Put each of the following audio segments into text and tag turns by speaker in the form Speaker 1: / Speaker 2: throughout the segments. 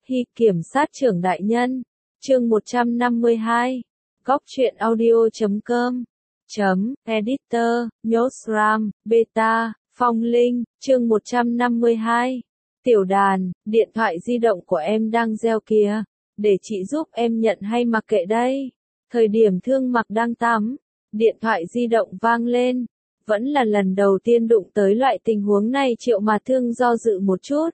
Speaker 1: Hi kiểm sát trưởng đại nhân. Chương 152. Góc truyện audio.com. Editor, Nhosram, Beta, Phong Linh, chương 152. Tiểu đàn, điện thoại di động của em đang reo kìa. Để chị giúp em nhận hay mặc kệ đây? Thời điểm Thương Mặc đang tắm, điện thoại di động vang lên. Vẫn là lần đầu tiên đụng tới loại tình huống này, Triệu Mạt Thương do dự một chút.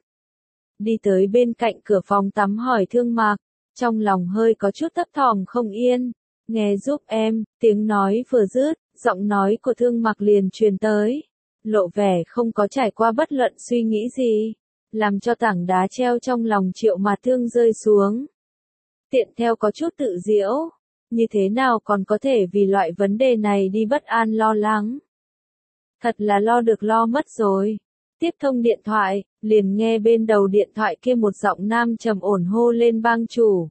Speaker 1: Đi tới bên cạnh cửa phòng tắm hỏi Thương Mặc, trong lòng hơi có chút thấp thỏm không yên. Nghe giúp em, tiếng nói vừa dứt, giọng nói của Thương Mặc liền truyền tới. Lộ vẻ không có trải qua bất luận suy nghĩ gì, làm cho tảng đá treo trong lòng Triệu Mạt Thương rơi xuống. Tiện theo có chút tự giễu, như thế nào còn có thể vì loại vấn đề này đi bất an lo lắng. Thật là lo được lo mất rồi. Tiếp thông điện thoại, liền nghe bên đầu điện thoại kia một giọng nam trầm ổn hô lên bang chủ.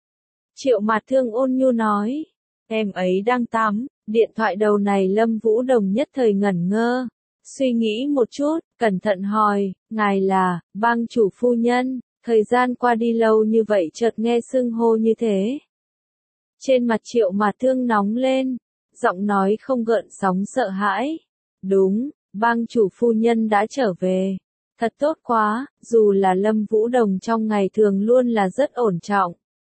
Speaker 1: Triệu Mạt Thương ôn nhu nói, em ấy đang tắm. Điện thoại đầu này Lâm Vũ Đồng nhất thời ngẩn ngơ, suy nghĩ một chút, cẩn thận hỏi, ngài là bang chủ phu nhân? Thời gian qua đi lâu như vậy chợt nghe xưng hô như thế. Trên mặt Triệu Mạt Thương nóng lên, giọng nói không gợn sóng sợ hãi. Đúng, bang chủ phu nhân đã trở về. Thật tốt quá, dù là Lâm Vũ Đồng trong ngày thường luôn là rất ổn trọng.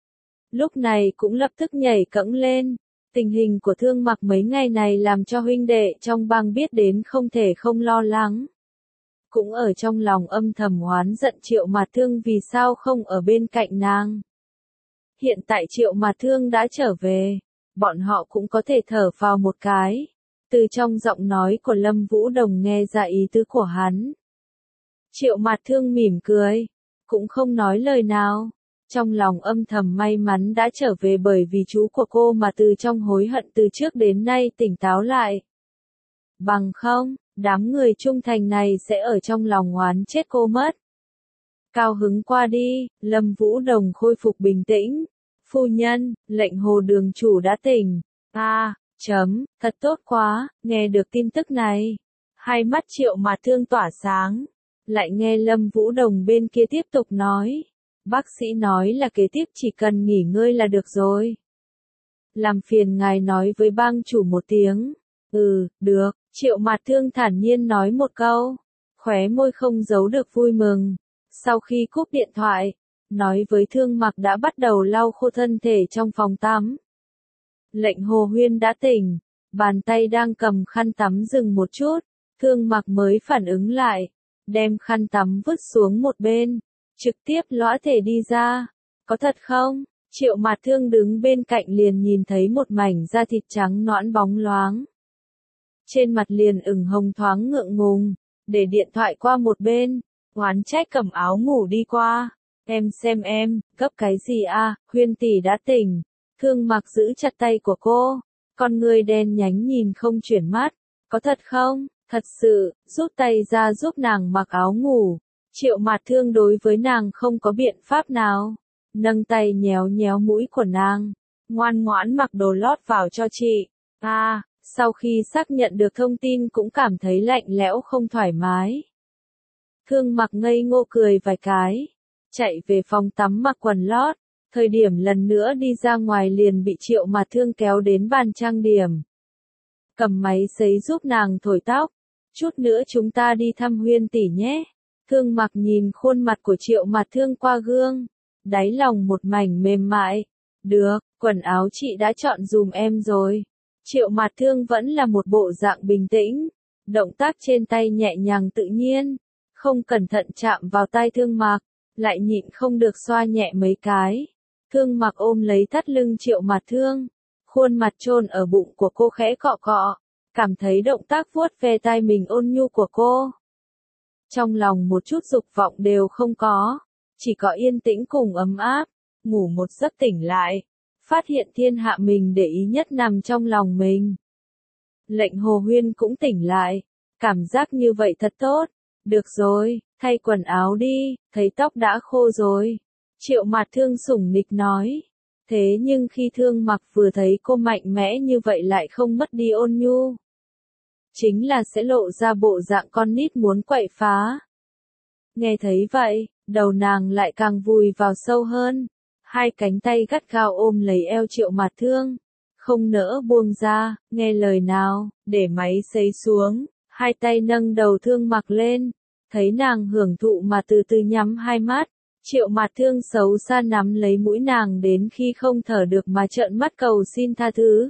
Speaker 1: Lúc này cũng lập tức nhảy cẫng lên. Tình hình của Thương Mặc mấy ngày này làm cho huynh đệ trong bang biết đến không thể không lo lắng. Cũng ở trong lòng âm thầm oán giận Triệu Mạt Thương vì sao không ở bên cạnh nàng. Hiện tại Triệu Mạt Thương đã trở về, bọn họ cũng có thể thở phào một cái. Từ trong giọng nói của Lâm Vũ Đồng nghe ra ý tứ của hắn. Triệu Mạt Thương mỉm cười, cũng không nói lời nào. Trong lòng âm thầm may mắn đã trở về bởi vì chú của cô mà từ trong hối hận từ trước đến nay tỉnh táo lại. Bằng không, đám người trung thành này sẽ ở trong lòng oán chết cô mất. Cao hứng qua đi, Lâm Vũ Đồng khôi phục bình tĩnh. Phu nhân, lệnh Hồ đường chủ đã tỉnh. Thật tốt quá, nghe được tin tức này. Hai mắt Triệu Mạt Thương tỏa sáng. Lại nghe Lâm Vũ Đồng bên kia tiếp tục nói. Bác sĩ nói là kế tiếp chỉ cần nghỉ ngơi là được rồi. Làm phiền ngài nói với bang chủ một tiếng. Được, Triệu Mạt Thương thản nhiên nói một câu. Khóe môi không giấu được vui mừng. Sau khi cúp điện thoại, nói với Thương Mặc đã bắt đầu lau khô thân thể trong phòng tắm. Lệnh Hồ Huyên đã tỉnh, bàn tay đang cầm khăn tắm dừng một chút, Thương Mặc mới phản ứng lại, đem khăn tắm vứt xuống một bên, trực tiếp lõa thể đi ra. Có thật không? Triệu Mạt Thương đứng bên cạnh liền nhìn thấy một mảnh da thịt trắng nõn bóng loáng. Trên mặt liền ửng hồng thoáng ngượng ngùng, để điện thoại qua một bên, oán trách cầm áo ngủ đi qua. Em xem em, gấp cái gì à, Huyên tỷ đã tỉnh. Thương Mặc giữ chặt tay của cô, con người đen nhánh nhìn không chuyển mắt. Có thật không? Thật sự, rút tay ra giúp nàng mặc áo ngủ. Triệu Mạt Thương đối với nàng không có biện pháp nào. Nâng tay nhéo nhéo mũi của nàng. Ngoan ngoãn mặc đồ lót vào cho chị. Sau khi xác nhận được thông tin cũng cảm thấy lạnh lẽo không thoải mái. Thương Mặc ngây ngô cười vài cái. Chạy về phòng tắm mặc quần lót. Thời điểm lần nữa đi ra ngoài liền bị Triệu Mạt Thương kéo đến bàn trang điểm. Cầm máy sấy giúp nàng thổi tóc. Chút nữa chúng ta đi thăm Huyên tỷ nhé. Thương Mặc nhìn khuôn mặt của Triệu Mạt Thương qua gương. Đáy lòng một mảnh mềm mại. Được, quần áo chị đã chọn dùm em rồi. Triệu Mạt Thương vẫn là một bộ dạng bình tĩnh. Động tác trên tay nhẹ nhàng tự nhiên. Không cẩn thận chạm vào tay Thương Mặc. Lại nhịn không được xoa nhẹ mấy cái. Thương Mặc ôm lấy thắt lưng Triệu Mạt Thương. Khuôn mặt chôn ở bụng của cô khẽ cọ cọ. Cảm thấy động tác vuốt ve tai mình ôn nhu của cô. Trong lòng một chút dục vọng đều không có. Chỉ có yên tĩnh cùng ấm áp. Ngủ một giấc tỉnh lại. Phát hiện thiên hạ mình để ý nhất nằm trong lòng mình. Lệnh Hồ Huyên cũng tỉnh lại. Cảm giác như vậy thật tốt. Được rồi, thay quần áo đi, thấy tóc đã khô rồi. Triệu Mạt Thương sủng nịch nói. Thế nhưng khi Thương Mặc vừa thấy cô mạnh mẽ như vậy lại không mất đi ôn nhu. Chính là sẽ lộ ra bộ dạng con nít muốn quậy phá. Nghe thấy vậy, đầu nàng lại càng vùi vào sâu hơn. Hai cánh tay gắt gao ôm lấy eo Triệu Mạt Thương, không nỡ buông ra, nghe lời nào, để máy sấy xuống, hai tay nâng đầu Thương Mặc lên, thấy nàng hưởng thụ mà từ từ nhắm hai mắt, Triệu Mạt Thương xấu xa nắm lấy mũi nàng đến khi không thở được mà trợn mắt cầu xin tha thứ.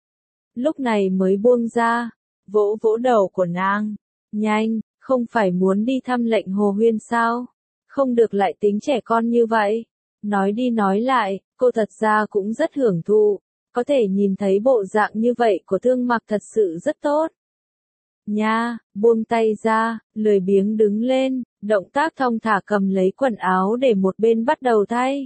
Speaker 1: Lúc này mới buông ra, vỗ vỗ đầu của nàng, nhanh, không phải muốn đi thăm Lệnh Hồ Huyên sao? Không được lại tính trẻ con như vậy. Nói đi nói lại, cô thật ra cũng rất hưởng thụ, có thể nhìn thấy bộ dạng như vậy của Thương Mặc thật sự rất tốt. Nha, buông tay ra, lười biếng đứng lên, động tác thong thả cầm lấy quần áo để một bên bắt đầu thay.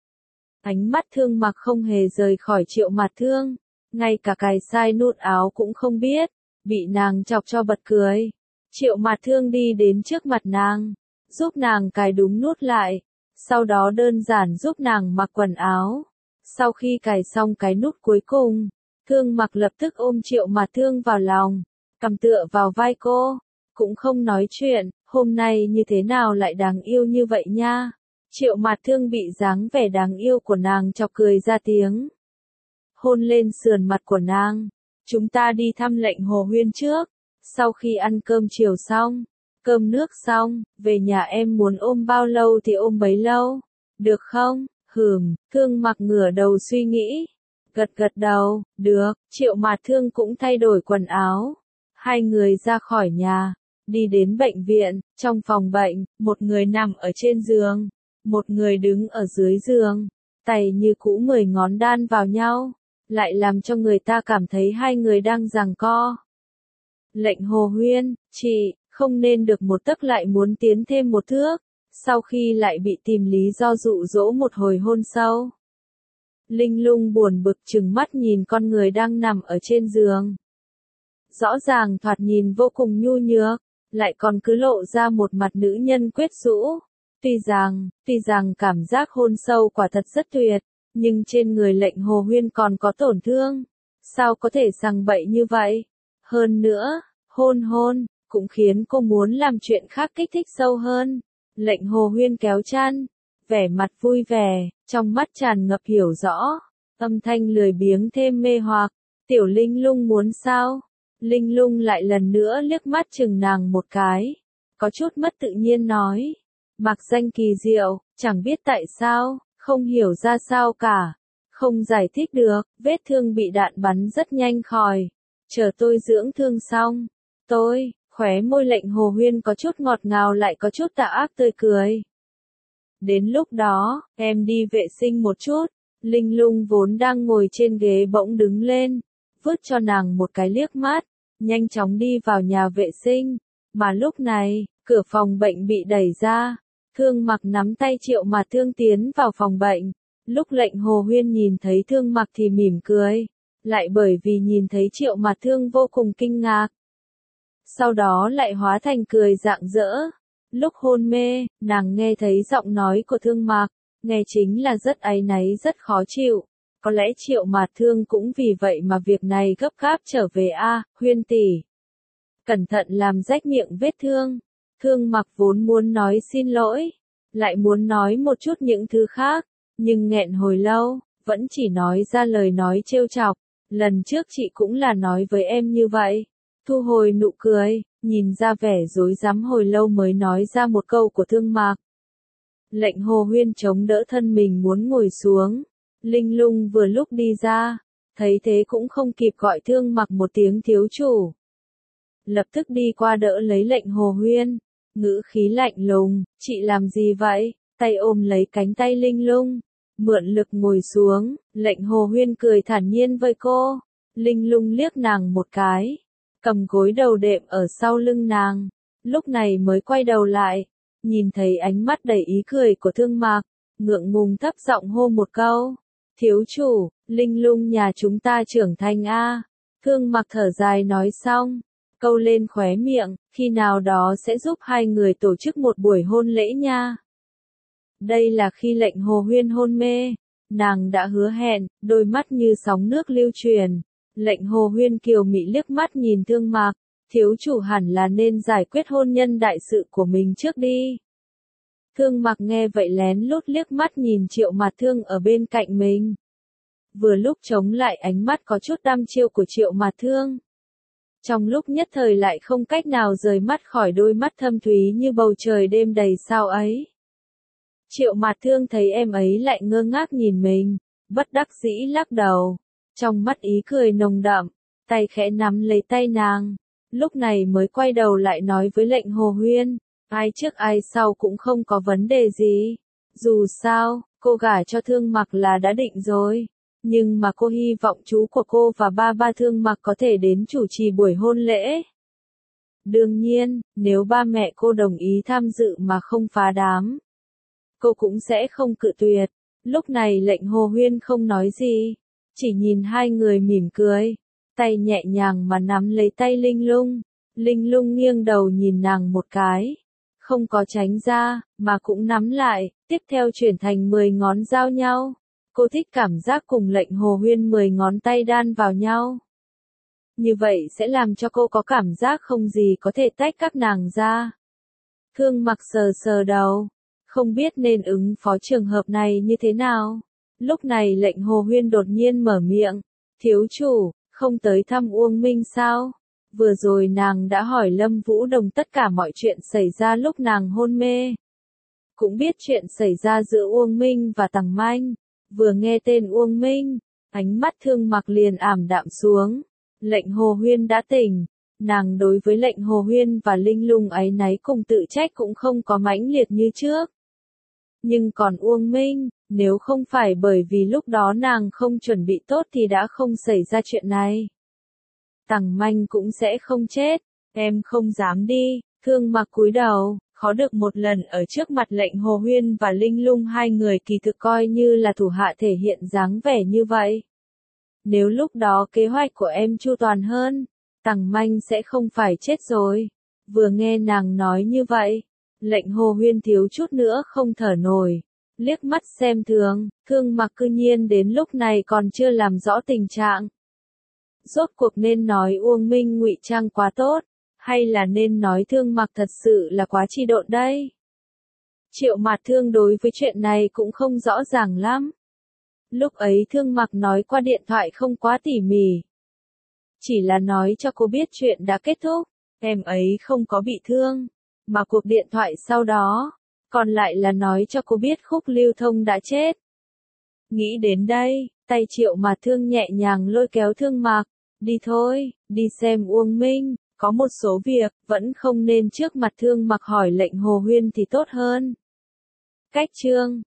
Speaker 1: Ánh mắt Thương Mặc không hề rời khỏi Triệu Mạt Thương, ngay cả cài sai nút áo cũng không biết, bị nàng chọc cho bật cười. Triệu Mạt Thương đi đến trước mặt nàng, giúp nàng cài đúng nút lại, sau đó đơn giản giúp nàng mặc quần áo. Sau khi cài xong cái nút cuối cùng, Thương Mặc lập tức ôm Triệu Mạt Thương vào lòng, cầm tựa vào vai cô, cũng không nói chuyện, hôm nay như thế nào lại đáng yêu như vậy nha. Triệu Mạt Thương bị dáng vẻ đáng yêu của nàng chọc cười ra tiếng. Hôn lên sườn mặt của nàng, chúng ta đi thăm Lệnh Hồ Huyên trước, sau khi ăn cơm chiều xong, cơm nước xong, về nhà em muốn ôm bao lâu thì ôm bấy lâu, được không? Thương Mặc ngửa đầu suy nghĩ, gật gật đầu, được. Triệu Mạt Thương cũng thay đổi quần áo, hai người ra khỏi nhà, đi đến bệnh viện. Trong phòng bệnh, một người nằm ở trên giường, một người đứng ở dưới giường, tay như cũ 10 ngón đan vào nhau, lại làm cho người ta cảm thấy hai người đang giằng co. Lệnh Hồ Huyên, chị, không nên được một tấc lại muốn tiến thêm một thước, sau khi lại bị tìm lý do dụ dỗ một hồi hôn sâu. Linh Lung buồn bực trừng mắt nhìn con người đang nằm ở trên giường. Rõ ràng thoạt nhìn vô cùng nhu nhược, lại còn cứ lộ ra một mặt nữ nhân quyến rũ. Tuy rằng cảm giác hôn sâu quả thật rất tuyệt, nhưng trên người Lệnh Hồ Huyên còn có tổn thương. Sao có thể sằng bậy như vậy? Hơn nữa, hôn, cũng khiến cô muốn làm chuyện khác kích thích sâu hơn. Lệnh Hồ Huyên kéo chăn, vẻ mặt vui vẻ, trong mắt tràn ngập hiểu rõ, âm thanh lười biếng thêm mê hoặc. Tiểu Linh Lung muốn sao? Linh Lung lại lần nữa liếc mắt chừng nàng một cái, có chút mất tự nhiên nói. Mặc danh kỳ diệu, chẳng biết tại sao, không hiểu ra sao cả, không giải thích được, vết thương bị đạn bắn rất nhanh khỏi. Chờ tôi dưỡng thương xong, khóe môi Lệnh Hồ Huyên có chút ngọt ngào lại có chút tà ác tươi cười. Đến lúc đó, em đi vệ sinh một chút. Linh Lung vốn đang ngồi trên ghế bỗng đứng lên, vứt cho nàng một cái liếc mắt, nhanh chóng đi vào nhà vệ sinh. Mà lúc này, cửa phòng bệnh bị đẩy ra, Thương Mặc nắm tay Triệu Mạt Thương tiến vào phòng bệnh. Lúc Lệnh Hồ Huyên nhìn thấy Thương Mặc thì mỉm cười, lại bởi vì nhìn thấy Triệu Mạt Thương vô cùng kinh ngạc. Sau đó lại hóa thành cười rạng rỡ. Lúc hôn mê, nàng nghe thấy giọng nói của Thương Mặc, nghe chính là rất áy náy rất khó chịu. Có lẽ Triệu Mạt Thương cũng vì vậy mà việc này gấp gáp trở về Huyên tỷ. Cẩn thận làm rách miệng vết thương. Thương Mặc vốn muốn nói xin lỗi, lại muốn nói một chút những thứ khác, nhưng nghẹn hồi lâu, vẫn chỉ nói ra lời nói trêu chọc. Lần trước chị cũng là nói với em như vậy. Thu hồi nụ cười, nhìn ra vẻ rối rắm hồi lâu mới nói ra một câu của Thương Mặc. Lệnh Hồ Huyên chống đỡ thân mình muốn ngồi xuống. Linh Lung vừa lúc đi ra, thấy thế cũng không kịp gọi Thương Mặc một tiếng thiếu chủ. Lập tức đi qua đỡ lấy Lệnh Hồ Huyên, ngữ khí lạnh lùng, chị làm gì vậy? Tay ôm lấy cánh tay Linh Lung, mượn lực ngồi xuống. Lệnh Hồ Huyên cười thản nhiên với cô. Linh Lung liếc nàng một cái, cầm gối đầu đệm ở sau lưng nàng, lúc này mới quay đầu lại, nhìn thấy ánh mắt đầy ý cười của Thương Mặc, ngượng ngùng thấp giọng hô một câu. Thiếu chủ, Linh Lung nhà chúng ta trưởng thành Thương Mặc thở dài nói xong, câu lên khóe miệng, khi nào đó sẽ giúp hai người tổ chức một buổi hôn lễ nha. Đây là khi Lệnh Hồ Huyên hôn mê, nàng đã hứa hẹn, đôi mắt như sóng nước lưu truyền. Lệnh Hồ Huyên kiều mị liếc mắt nhìn Thương Mặc, thiếu chủ hẳn là nên giải quyết hôn nhân đại sự của mình trước đi. Thương Mặc nghe vậy lén lút liếc mắt nhìn Triệu Mạt Thương ở bên cạnh mình. Vừa lúc chống lại ánh mắt có chút đăm chiêu của Triệu Mạt Thương. Trong lúc nhất thời lại không cách nào rời mắt khỏi đôi mắt thâm thúy như bầu trời đêm đầy sao ấy. Triệu Mạt Thương thấy em ấy lại ngơ ngác nhìn mình, bất đắc dĩ lắc đầu, trong mắt ý cười nồng đậm, tay khẽ nắm lấy tay nàng, lúc này mới quay đầu lại nói với Lệnh Hồ Huyên, ai trước ai sau cũng không có vấn đề gì, dù sao, cô gả cho Thương Mặc là đã định rồi, nhưng mà cô hy vọng chú của cô và ba Thương Mặc có thể đến chủ trì buổi hôn lễ. Đương nhiên, nếu ba mẹ cô đồng ý tham dự mà không phá đám, cô cũng sẽ không cự tuyệt. Lúc này Lệnh Hồ Huyên không nói gì, chỉ nhìn hai người mỉm cười, tay nhẹ nhàng mà nắm lấy tay Linh Lung. Linh Lung nghiêng đầu nhìn nàng một cái, không có tránh ra, mà cũng nắm lại, tiếp theo chuyển thành 10 ngón giao nhau. Cô thích cảm giác cùng Lệnh Hồ Huyên 10 ngón tay đan vào nhau. Như vậy sẽ làm cho cô có cảm giác không gì có thể tách các nàng ra. Thương Mặc sờ sờ đầu, không biết nên ứng phó trường hợp này như thế nào. Lúc này Lệnh Hồ Huyên đột nhiên mở miệng, thiếu chủ, không tới thăm Uông Minh sao? Vừa rồi nàng đã hỏi Lâm Vũ Đồng tất cả mọi chuyện xảy ra lúc nàng hôn mê. Cũng biết chuyện xảy ra giữa Uông Minh và Tằng Manh. Vừa nghe tên Uông Minh, ánh mắt Thương Mặc liền ảm đạm xuống. Lệnh Hồ Huyên đã tỉnh. Nàng đối với Lệnh Hồ Huyên và Linh Lung áy náy cùng tự trách cũng không có mãnh liệt như trước. Nhưng còn Uông Minh, nếu không phải bởi vì lúc đó nàng không chuẩn bị tốt thì đã không xảy ra chuyện này. Tằng Manh cũng sẽ không chết, em không dám đi. Thương Mặc cúi đầu, khó được một lần ở trước mặt Lệnh Hồ Huyên và Linh Lung hai người kỳ thực coi như là thủ hạ thể hiện dáng vẻ như vậy. Nếu lúc đó kế hoạch của em chu toàn hơn, Tằng Manh sẽ không phải chết rồi. Vừa nghe nàng nói như vậy, Lệnh Hồ Huyên thiếu chút nữa không thở nổi, liếc mắt xem thường, Thương Mặc cư nhiên đến lúc này còn chưa làm rõ tình trạng. Rốt cuộc nên nói Uông Minh ngụy trang quá tốt, hay là nên nói Thương Mặc thật sự là quá chi độn đây? Triệu Mạt Thương đối với chuyện này cũng không rõ ràng lắm. Lúc ấy Thương Mặc nói qua điện thoại không quá tỉ mỉ. Chỉ là nói cho cô biết chuyện đã kết thúc, em ấy không có bị thương, mà cuộc điện thoại sau đó, còn lại là nói cho cô biết Khúc Lưu Thông đã chết. Nghĩ đến đây, tay Triệu Mạt Thương nhẹ nhàng lôi kéo Thương Mặc, đi thôi, đi xem Uông Minh, có một số việc, vẫn không nên trước mặt Thương Mặc hỏi Lệnh Hồ Huyên thì tốt hơn. Cách chương